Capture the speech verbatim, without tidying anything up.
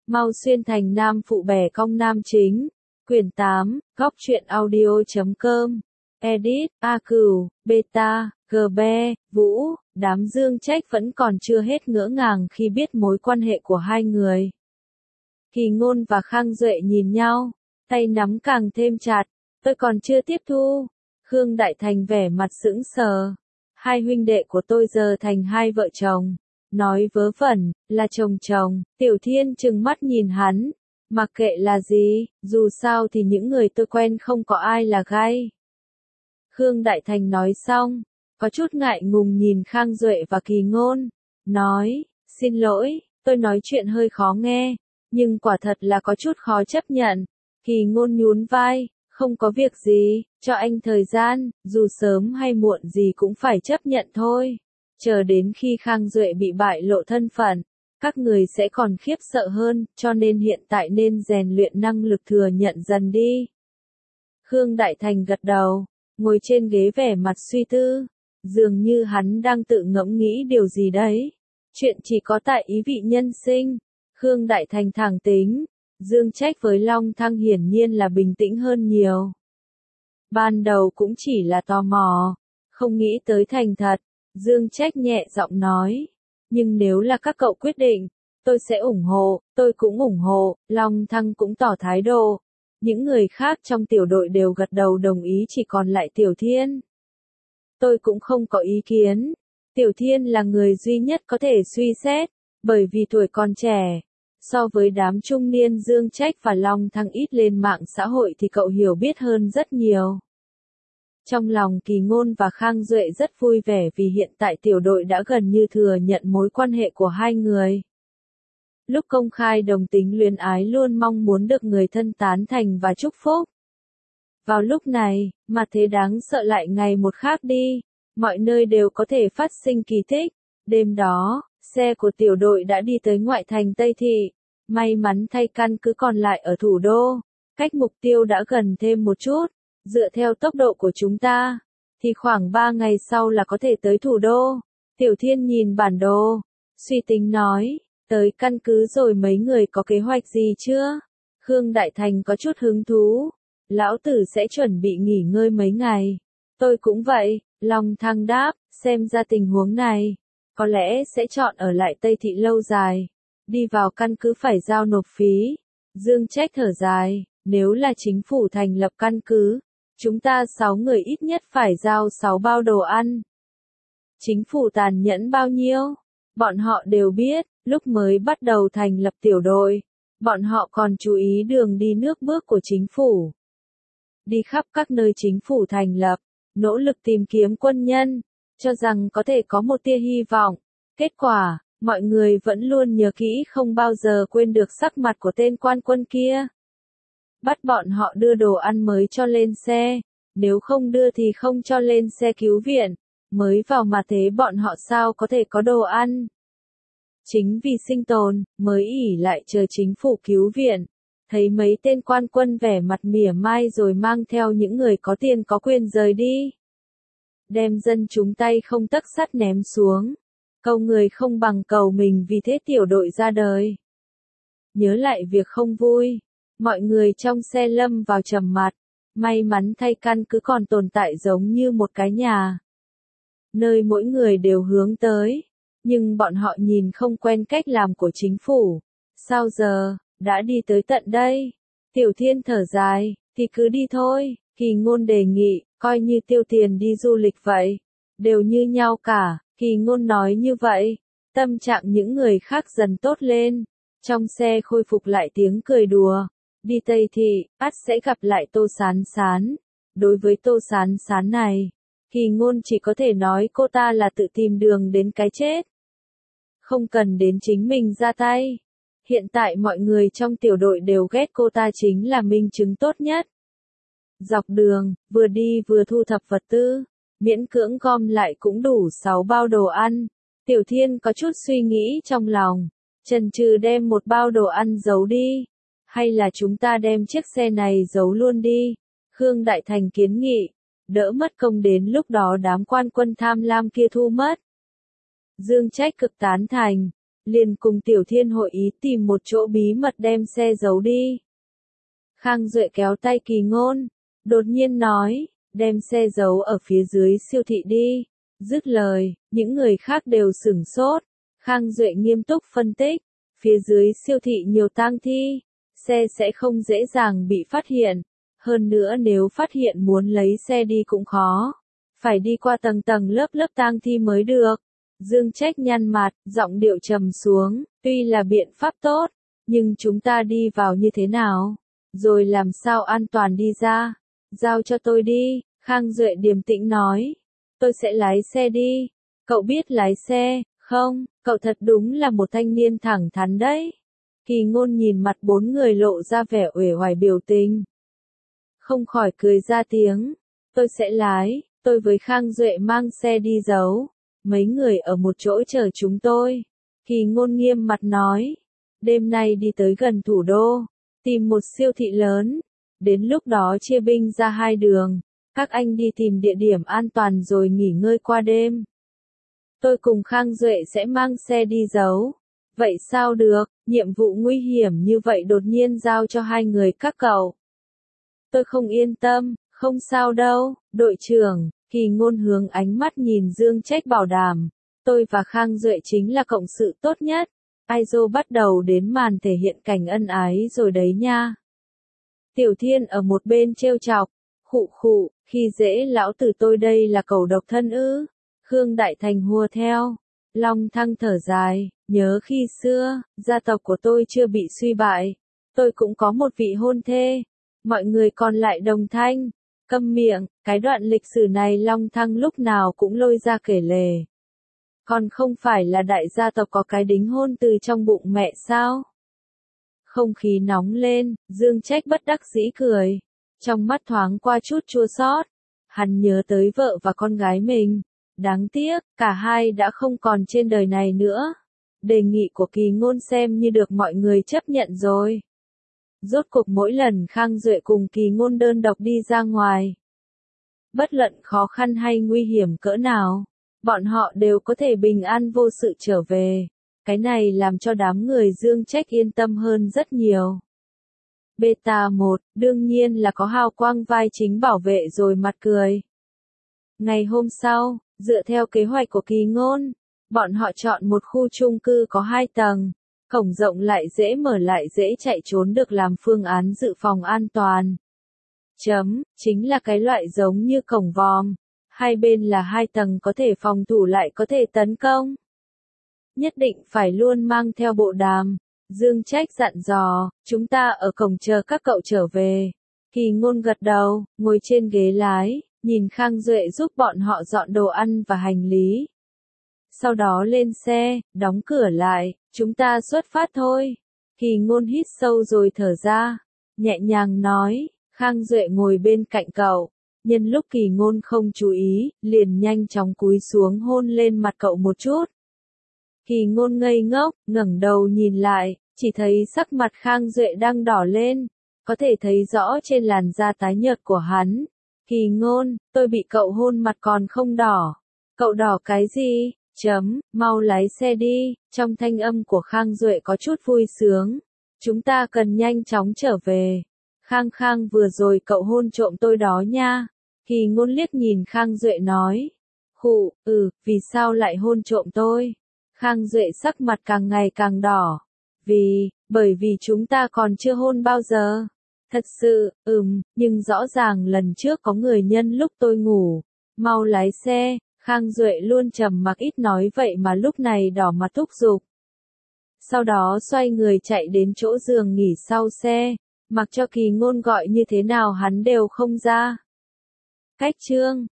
Mau xuyên thành nam phụ bẻ cong nam chính. Quyển tám, góc truyện audio.com. Edit, A Cửu, Beta, G B, Vũ, đám Dương Trách vẫn còn chưa hết ngỡ ngàng khi biết mối quan hệ của hai người. Kỳ Ngôn và Khang Duệ nhìn nhau, tay nắm càng thêm chặt. Tôi còn chưa tiếp thu. Khương Đại Thành vẻ mặt sững sờ. Hai huynh đệ của tôi giờ thành hai vợ chồng. Nói vớ vẩn, là chồng chồng. Tiểu Thiên trừng mắt nhìn hắn. Mặc kệ là gì, dù sao thì những người tôi quen không có ai là gay. Khương Đại Thành nói xong, có chút ngại ngùng nhìn Khang Duệ và Kỳ Ngôn. Nói, xin lỗi, tôi nói chuyện hơi khó nghe, nhưng quả thật là có chút khó chấp nhận. Kỳ Ngôn nhún vai, không có việc gì, cho anh thời gian, dù sớm hay muộn gì cũng phải chấp nhận thôi. Chờ đến khi Khang Duệ bị bại lộ thân phận, các người sẽ còn khiếp sợ hơn, cho nên hiện tại nên rèn luyện năng lực thừa nhận dần đi. Khương Đại Thành gật đầu, ngồi trên ghế vẻ mặt suy tư, dường như hắn đang tự ngẫm nghĩ điều gì đấy. Chuyện chỉ có tại ý vị nhân sinh. Khương Đại Thành thẳng tính, Dương Trách với Long Thăng hiển nhiên là bình tĩnh hơn nhiều. Ban đầu cũng chỉ là tò mò, không nghĩ tới thành thật. Dương Trách nhẹ giọng nói, nhưng nếu là các cậu quyết định, tôi sẽ ủng hộ, tôi cũng ủng hộ. Long Thăng cũng tỏ thái độ. Những người khác trong tiểu đội đều gật đầu đồng ý, chỉ còn lại Tiểu Thiên. Tôi cũng không có ý kiến. Tiểu Thiên là người duy nhất có thể suy xét, bởi vì tuổi còn trẻ. So với đám trung niên Dương Trách và Long Thăng ít lên mạng xã hội thì cậu hiểu biết hơn rất nhiều. Trong lòng Kỳ Ngôn và Khang Duệ rất vui vẻ vì hiện tại tiểu đội đã gần như thừa nhận mối quan hệ của hai người. Lúc công khai đồng tính luyến ái luôn mong muốn được người thân tán thành và chúc phúc. Vào lúc này, mà thế đáng sợ lại ngày một khác đi, mọi nơi đều có thể phát sinh kỳ tích. Đêm đó, xe của tiểu đội đã đi tới ngoại thành Tây Thị, may mắn thay căn cứ còn lại ở thủ đô, cách mục tiêu đã gần thêm một chút. Dựa theo tốc độ của chúng ta, thì khoảng ba ngày sau là có thể tới thủ đô. Tiểu Thiên nhìn bản đồ, suy tính nói, tới căn cứ rồi mấy người có kế hoạch gì chưa? Khương Đại Thành có chút hứng thú. Lão tử sẽ chuẩn bị nghỉ ngơi mấy ngày. Tôi cũng vậy, Long Thăng đáp, xem ra tình huống này, có lẽ sẽ chọn ở lại Tây Thị lâu dài. Đi vào căn cứ phải giao nộp phí. Dương Trách thở dài, nếu là chính phủ thành lập căn cứ, chúng ta sáu người ít nhất phải giao sáu bao đồ ăn. Chính phủ tàn nhẫn bao nhiêu? Bọn họ đều biết, lúc mới bắt đầu thành lập tiểu đội, bọn họ còn chú ý đường đi nước bước của chính phủ. Đi khắp các nơi chính phủ thành lập, nỗ lực tìm kiếm quân nhân, cho rằng có thể có một tia hy vọng. Kết quả, mọi người vẫn luôn nhớ kỹ, không bao giờ quên được sắc mặt của tên quan quân kia. Bắt bọn họ đưa đồ ăn mới cho lên xe, nếu không đưa thì không cho lên xe cứu viện, mới vào mà thế bọn họ sao có thể có đồ ăn. Chính vì sinh tồn, mới ỷ lại chờ chính phủ cứu viện. Thấy mấy tên quan quân vẻ mặt mỉa mai rồi mang theo những người có tiền có quyền rời đi. Đem dân chúng tay không tấc sắt ném xuống. Cầu người không bằng cầu mình, vì thế tiểu đội ra đời. Nhớ lại việc không vui, mọi người trong xe lâm vào trầm mặc. May mắn thay căn cứ còn tồn tại giống như một cái nhà, nơi mỗi người đều hướng tới. Nhưng bọn họ nhìn không quen cách làm của chính phủ. Sao giờ, đã đi tới tận đây? Tiểu Thiên thở dài, thì cứ đi thôi. Kỳ Ngôn đề nghị, coi như tiêu tiền đi du lịch vậy. Đều như nhau cả. Kỳ Ngôn nói như vậy, tâm trạng những người khác dần tốt lên. Trong xe khôi phục lại tiếng cười đùa. Đi Tây Thị, ắt sẽ gặp lại Tô Sán Sán. Đối với Tô Sán Sán này, Kỳ Ngôn chỉ có thể nói cô ta là tự tìm đường đến cái chết. Không cần đến chính mình ra tay. Hiện tại mọi người trong tiểu đội đều ghét cô ta, chính là minh chứng tốt nhất. Dọc đường, vừa đi vừa thu thập vật tư, miễn cưỡng gom lại cũng đủ sáu bao đồ ăn. Tiểu Thiên có chút suy nghĩ trong lòng, chần chừ đem một bao đồ ăn giấu đi. Hay là chúng ta đem chiếc xe này giấu luôn đi? Khương Đại Thành kiến nghị, đỡ mất công đến lúc đó đám quan quân tham lam kia thu mất. Dương Trách cực tán thành, liền cùng Tiểu Thiên hội ý tìm một chỗ bí mật đem xe giấu đi. Khang Duệ kéo tay Kỳ Ngôn, đột nhiên nói, đem xe giấu ở phía dưới siêu thị đi. Dứt lời, những người khác đều sửng sốt. Khang Duệ nghiêm túc phân tích, phía dưới siêu thị nhiều tang thi, xe sẽ không dễ dàng bị phát hiện. Hơn nữa nếu phát hiện muốn lấy xe đi cũng khó, phải đi qua tầng tầng lớp lớp tang thi mới được. Dương Trách nhăn mặt, giọng điệu trầm xuống, tuy là biện pháp tốt, nhưng chúng ta đi vào như thế nào? Rồi làm sao an toàn đi ra? Giao cho tôi đi, Khang Duệ điềm tĩnh nói. Tôi sẽ lái xe đi. Cậu biết lái xe, không? Cậu thật đúng là một thanh niên thẳng thắn đấy. Kỳ Ngôn nhìn mặt bốn người lộ ra vẻ uể oải biểu tình. Không khỏi cười ra tiếng. Tôi sẽ lái, tôi với Khang Duệ mang xe đi giấu. Mấy người ở một chỗ chờ chúng tôi. Kỳ Ngôn nghiêm mặt nói. Đêm nay đi tới gần thủ đô, tìm một siêu thị lớn. Đến lúc đó chia binh ra hai đường. Các anh đi tìm địa điểm an toàn rồi nghỉ ngơi qua đêm. Tôi cùng Khang Duệ sẽ mang xe đi giấu. Vậy sao được, nhiệm vụ nguy hiểm như vậy đột nhiên giao cho hai người các cậu. Tôi không yên tâm, không sao đâu, đội trưởng. Kỳ Ngôn hướng ánh mắt nhìn Dương Trách bảo đảm. Tôi và Khang Duệ chính là cộng sự tốt nhất. Aizo bắt đầu đến màn thể hiện cảnh ân ái rồi đấy nha. Tiểu Thiên ở một bên trêu chọc. Khụ khụ, khi dễ lão tử tôi đây là cầu độc thân ư. Khương Đại Thành hùa theo. Long Thăng thở dài, nhớ khi xưa, gia tộc của tôi chưa bị suy bại. Tôi cũng có một vị hôn thê. Mọi người còn lại đồng thanh. Câm miệng, cái đoạn lịch sử này Long Thăng lúc nào cũng lôi ra kể lể. Còn không phải là đại gia tộc có cái đính hôn từ trong bụng mẹ sao? Không khí nóng lên, Dương Trách bất đắc dĩ cười. Trong mắt thoáng qua chút chua xót. Hắn nhớ tới vợ và con gái mình. Đáng tiếc, cả hai đã không còn trên đời này nữa. Đề nghị của Kỳ Ngôn xem như được mọi người chấp nhận rồi. Rốt cuộc mỗi lần Khang Duệ cùng Kỳ Ngôn đơn độc đi ra ngoài. Bất luận khó khăn hay nguy hiểm cỡ nào, bọn họ đều có thể bình an vô sự trở về. Cái này làm cho đám người Dương Trách yên tâm hơn rất nhiều. Beta một, đương nhiên là có hào quang vai chính bảo vệ rồi mặt cười. Ngày hôm sau, dựa theo kế hoạch của Kỳ Ngôn, bọn họ chọn một khu chung cư có hai tầng, cổng rộng lại dễ mở lại dễ chạy trốn được làm phương án dự phòng an toàn. Chấm, chính là cái loại giống như cổng vòm, hai bên là hai tầng có thể phòng thủ lại có thể tấn công. Nhất định phải luôn mang theo bộ đàm. Dương Trách dặn dò, chúng ta ở cổng chờ các cậu trở về. Kỳ Ngôn gật đầu, ngồi trên ghế lái, nhìn Khang Duệ giúp bọn họ dọn đồ ăn và hành lý. Sau đó lên xe, đóng cửa lại, chúng ta xuất phát thôi. Kỳ Ngôn hít sâu rồi thở ra, nhẹ nhàng nói, Khang Duệ ngồi bên cạnh cậu. Nhân lúc Kỳ Ngôn không chú ý, liền nhanh chóng cúi xuống hôn lên mặt cậu một chút. Kỳ Ngôn ngây ngốc, ngẩng đầu nhìn lại, chỉ thấy sắc mặt Khang Duệ đang đỏ lên, có thể thấy rõ trên làn da tái nhợt của hắn. Kỳ Ngôn, tôi bị cậu hôn mặt còn không đỏ. Cậu đỏ cái gì? Chấm, mau lái xe đi. Trong thanh âm của Khang Duệ có chút vui sướng. Chúng ta cần nhanh chóng trở về. Khang Khang vừa rồi cậu hôn trộm tôi đó nha. Kỳ Ngôn liếc nhìn Khang Duệ nói. Khụ, ừ, vì sao lại hôn trộm tôi? Khang Duệ sắc mặt càng ngày càng đỏ. Vì, bởi vì chúng ta còn chưa hôn bao giờ. Thật sự, ừm, nhưng rõ ràng lần trước có người nhân lúc tôi ngủ. Mau lái xe, Khang Duệ luôn trầm mặc ít nói vậy mà lúc này đỏ mặt thúc giục. Sau đó xoay người chạy đến chỗ giường nghỉ sau xe, mặc cho Kỳ Ngôn gọi như thế nào hắn đều không ra. Cách chương